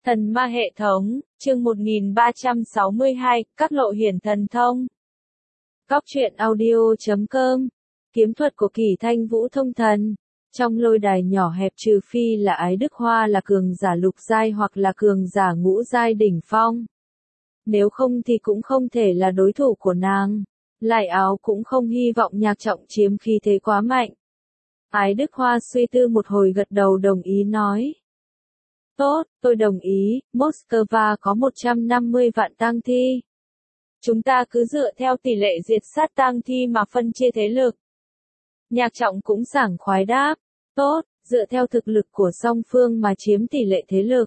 Thần ma hệ thống, chương 1362, các lộ hiển thần thông. Cóc truyện audio.com. Kiếm thuật của Kỳ Thanh Vũ thông thần. Trong lôi đài nhỏ hẹp trừ phi là Ái Đức Hoa là cường giả lục giai hoặc là cường giả ngũ giai đỉnh phong. Nếu không thì cũng không thể là đối thủ của nàng. Lại Áo cũng không hy vọng Nhạc Trọng chiếm khí thế quá mạnh. Ái Đức Hoa suy tư một hồi gật đầu đồng ý nói. Tốt, tôi đồng ý, Moscow có 150 vạn tang thi. Chúng ta cứ dựa theo tỷ lệ diệt sát tang thi mà phân chia thế lực. Nhạc Trọng cũng sảng khoái đáp. Tốt, dựa theo thực lực của song phương mà chiếm tỷ lệ thế lực.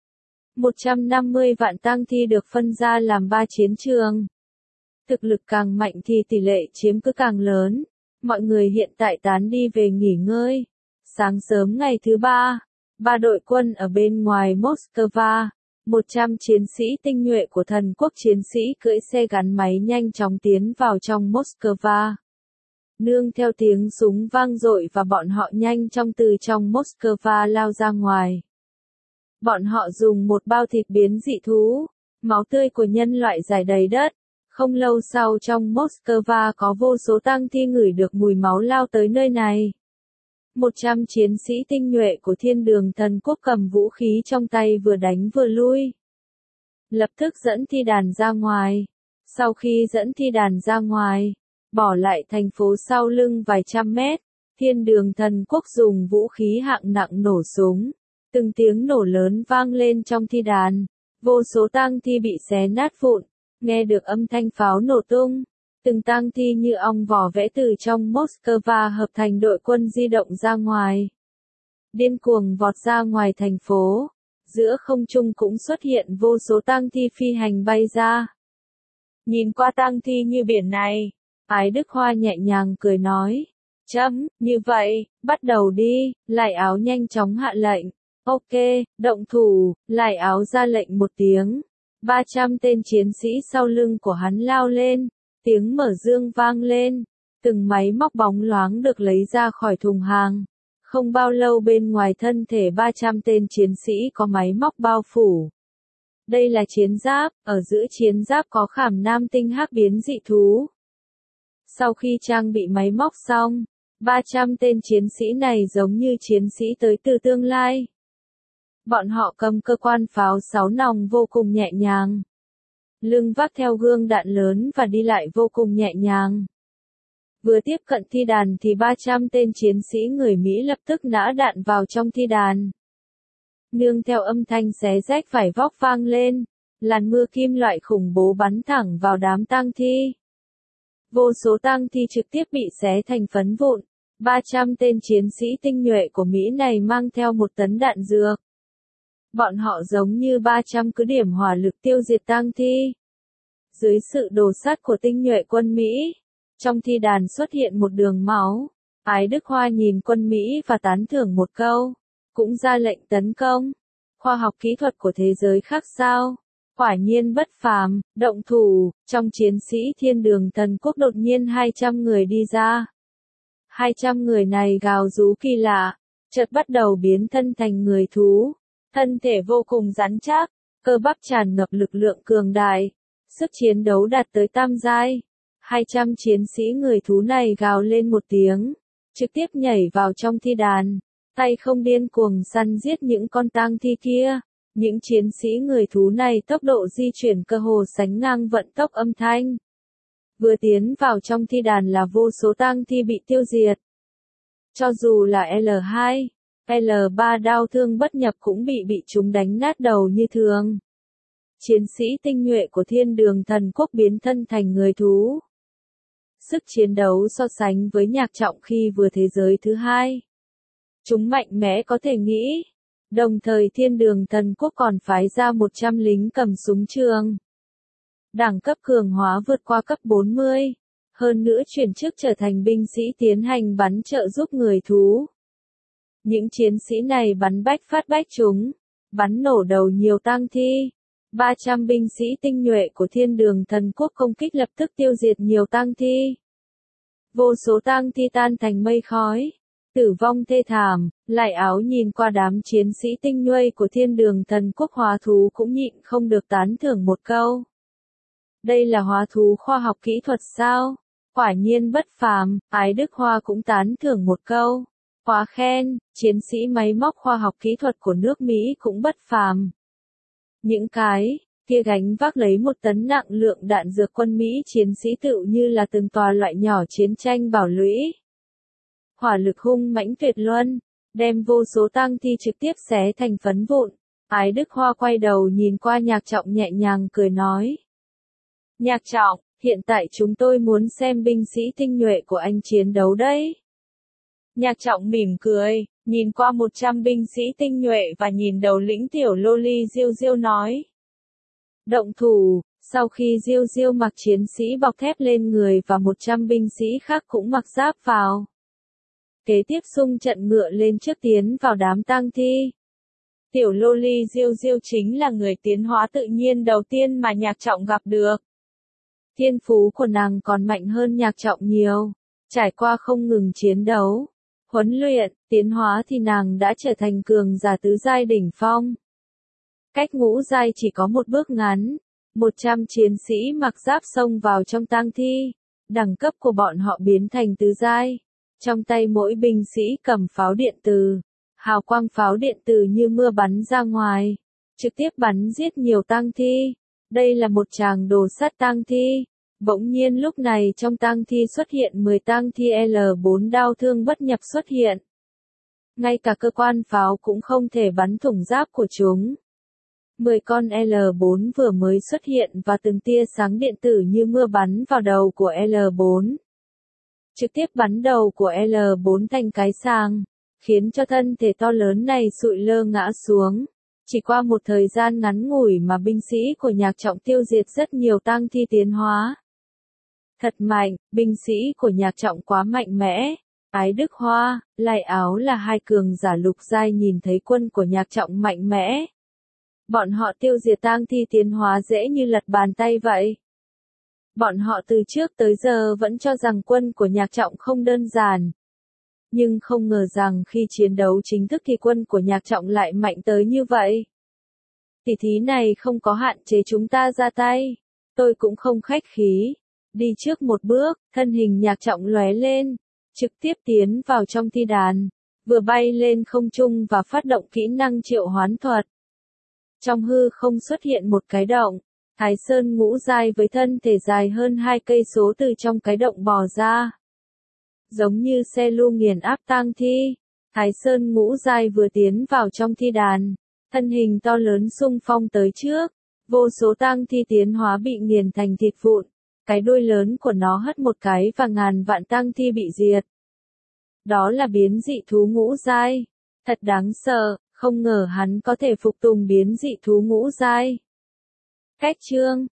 150 vạn tang thi được phân ra làm 3 chiến trường. Thực lực càng mạnh thì tỷ lệ chiếm cứ càng lớn. Mọi người hiện tại tán đi về nghỉ ngơi. Sáng sớm ngày thứ ba. 3 đội quân ở bên ngoài Moscow, 100 chiến sĩ tinh nhuệ của thần quốc chiến sĩ cưỡi xe gắn máy nhanh chóng tiến vào trong Moscow. Nương theo tiếng súng vang dội và bọn họ nhanh chóng từ trong Moscow lao ra ngoài. Bọn họ dùng một bao thịt biến dị thú, máu tươi của nhân loại rải đầy đất. Không lâu sau trong Moscow có vô số tang thi ngửi được mùi máu lao tới nơi này. 100 chiến sĩ tinh nhuệ của Thiên Đường Thần Quốc cầm vũ khí trong tay vừa đánh vừa lui. Lập tức dẫn thi đàn ra ngoài. Sau khi dẫn thi đàn ra ngoài, bỏ lại thành phố sau lưng vài trăm mét, Thiên Đường Thần Quốc dùng vũ khí hạng nặng nổ súng. Từng tiếng nổ lớn vang lên trong thi đàn. Vô số tang thi bị xé nát vụn. Nghe được âm thanh pháo nổ tung. Từng tang thi như ong vò vẽ từ trong Moscow hợp thành đội quân di động ra ngoài. Điên cuồng vọt ra ngoài thành phố. Giữa không trung cũng xuất hiện vô số tang thi phi hành bay ra. Nhìn qua tang thi như biển này, Ái Đức Hoa nhẹ nhàng cười nói. Như vậy, bắt đầu đi, Lại Áo nhanh chóng hạ lệnh. Ok, động thủ, Lại Áo ra lệnh một tiếng. 300 tên chiến sĩ sau lưng của hắn lao lên. Tiếng mở dương vang lên, từng máy móc bóng loáng được lấy ra khỏi thùng hàng. Không bao lâu bên ngoài thân thể 300 tên chiến sĩ có máy móc bao phủ. Đây là chiến giáp, ở giữa chiến giáp có khảm nam tinh hắc biến dị thú. Sau khi trang bị máy móc xong, 300 tên chiến sĩ này giống như chiến sĩ tới từ tương lai. Bọn họ cầm cơ quan pháo 6 nòng vô cùng nhẹ nhàng. Lưng vác theo gương đạn lớn và đi lại vô cùng nhẹ nhàng. Vừa tiếp cận thi đàn thì 300 tên chiến sĩ người Mỹ lập tức nã đạn vào trong thi đàn. Nương theo âm thanh xé rách vải vóc vang lên, làn mưa kim loại khủng bố bắn thẳng vào đám tang thi. Vô số tang thi trực tiếp bị xé thành phấn vụn. 300 tên chiến sĩ tinh nhuệ của Mỹ này mang theo 1 tấn đạn dược. Bọn họ giống như 300 cứ điểm hỏa lực tiêu diệt tang thi. Dưới sự đồ sát của tinh nhuệ quân Mỹ, trong thi đàn xuất hiện một đường máu. Ái Đức Hoa nhìn quân Mỹ và tán thưởng một câu, cũng ra lệnh tấn công. Khoa học kỹ thuật của thế giới khác sao? Quả nhiên bất phàm, động thủ. Trong chiến sĩ Thiên Đường Thần Quốc đột nhiên 200 người đi ra. 200 người này gào rú kỳ lạ, chợt bắt đầu biến thân thành người thú. Thân thể vô cùng rắn chắc, cơ bắp tràn ngập lực lượng cường đại, sức chiến đấu đạt tới tam giai. 200 chiến sĩ người thú này gào lên một tiếng, trực tiếp nhảy vào trong thi đàn, tay không điên cuồng săn giết những con tang thi kia. Những chiến sĩ người thú này tốc độ di chuyển cơ hồ sánh ngang vận tốc âm thanh. Vừa tiến vào trong thi đàn là vô số tang thi bị tiêu diệt. Cho dù là L2, L3 đao thương bất nhập cũng bị chúng đánh nát đầu như thường. Chiến sĩ tinh nhuệ của Thiên Đường Thần Quốc biến thân thành người thú. Sức chiến đấu so sánh với Nhạc Trọng khi vừa thế giới thứ 2. Chúng mạnh mẽ có thể nghĩ. Đồng thời Thiên Đường Thần Quốc còn phái ra 100 lính cầm súng trường. Đẳng cấp cường hóa vượt qua cấp 40. Hơn nữa chuyển chức trở thành binh sĩ tiến hành bắn trợ giúp người thú. Những chiến sĩ này bắn bách phát bách chúng, bắn nổ đầu nhiều tang thi. 300 binh sĩ tinh nhuệ của Thiên Đường Thần Quốc công kích lập tức tiêu diệt nhiều tang thi. Vô số tang thi tan thành mây khói. Tử vong thê thảm, Lại Áo nhìn qua đám chiến sĩ tinh nhuệ của thiên đường thần quốc hóa thú cũng nhịn không được tán thưởng một câu. Đây là hóa thú khoa học kỹ thuật sao? Quả nhiên bất phàm, Ái Đức Hoa cũng tán thưởng một câu. Quá khen, chiến sĩ máy móc khoa học kỹ thuật của nước Mỹ cũng bất phàm. Những cái kia gánh vác lấy 1 tấn nặng lượng đạn dược quân Mỹ chiến sĩ tựu như là từng tòa loại nhỏ chiến tranh bảo lũy. Hỏa lực hung mãnh tuyệt luân, đem vô số tang thi trực tiếp xé thành phấn vụn. Ái Đức Hoa quay đầu nhìn qua Nhạc Trọng nhẹ nhàng cười nói. Nhạc Trọng, hiện tại chúng tôi muốn xem binh sĩ tinh nhuệ của anh chiến đấu đấy. Nhạc Trọng mỉm cười, nhìn qua 100 binh sĩ tinh nhuệ và nhìn đầu lĩnh tiểu loli Diêu Diêu nói. Động thủ, sau khi Diêu Diêu mặc chiến sĩ bọc thép lên người và 100 binh sĩ khác cũng mặc giáp vào. Kế tiếp xung trận ngựa lên trước tiến vào đám tang thi. Tiểu loli Diêu Diêu chính là người tiến hóa tự nhiên đầu tiên mà Nhạc Trọng gặp được. Thiên phú của nàng còn mạnh hơn Nhạc Trọng nhiều. Trải qua không ngừng chiến đấu, huấn luyện, tiến hóa thì nàng đã trở thành cường giả tứ giai đỉnh phong. Cách ngũ giai chỉ có một bước ngắn. 100 chiến sĩ mặc giáp xông vào trong tang thi. Đẳng cấp của bọn họ biến thành tứ giai. Trong tay mỗi binh sĩ cầm pháo điện tử. Hào quang pháo điện tử như mưa bắn ra ngoài. Trực tiếp bắn giết nhiều tang thi. Đây là một tràng đồ sát tang thi. Bỗng nhiên lúc này trong tang thi xuất hiện 10 tang thi L4 đao thương bất nhập xuất hiện. Ngay cả cơ quan pháo cũng không thể bắn thủng giáp của chúng. 10 con L4 vừa mới xuất hiện và từng tia sáng điện tử như mưa bắn vào đầu của L4. Trực tiếp bắn đầu của L4 thành cái sàng, khiến cho thân thể to lớn này sụi lơ ngã xuống. Chỉ qua một thời gian ngắn ngủi mà binh sĩ của Nhạc Trọng tiêu diệt rất nhiều tang thi tiến hóa. Thật mạnh, binh sĩ của Nhạc Trọng quá mạnh mẽ. Ái Đức Hoa, Lại Áo là 2 cường giả lục giai nhìn thấy quân của Nhạc Trọng mạnh mẽ. Bọn họ tiêu diệt tang thi tiến hóa dễ như lật bàn tay vậy. Bọn họ từ trước tới giờ vẫn cho rằng quân của Nhạc Trọng không đơn giản. Nhưng không ngờ rằng khi chiến đấu chính thức thì quân của Nhạc Trọng lại mạnh tới như vậy. Tỉ thí này không có hạn chế chúng ta ra tay. Tôi cũng không khách khí. Đi trước một bước, thân hình Nhạc Trọng lóe lên. Trực tiếp tiến vào trong thi đàn. Vừa bay lên không trung và phát động kỹ năng triệu hoán thuật. Trong hư không xuất hiện một cái động. Thái Sơn ngũ giai với thân thể dài hơn 2 cây số từ trong cái động bò ra. Giống như xe lu nghiền áp tang thi. Thái Sơn ngũ giai vừa tiến vào trong thi đàn. Thân hình to lớn xung phong tới trước. Vô số tang thi tiến hóa bị nghiền thành thịt vụn. Cái đuôi lớn của nó hất một cái và ngàn vạn tang thi bị diệt. Đó là biến dị thú ngũ giai. Thật đáng sợ, không ngờ hắn có thể phục tùng biến dị thú ngũ giai. Cách chương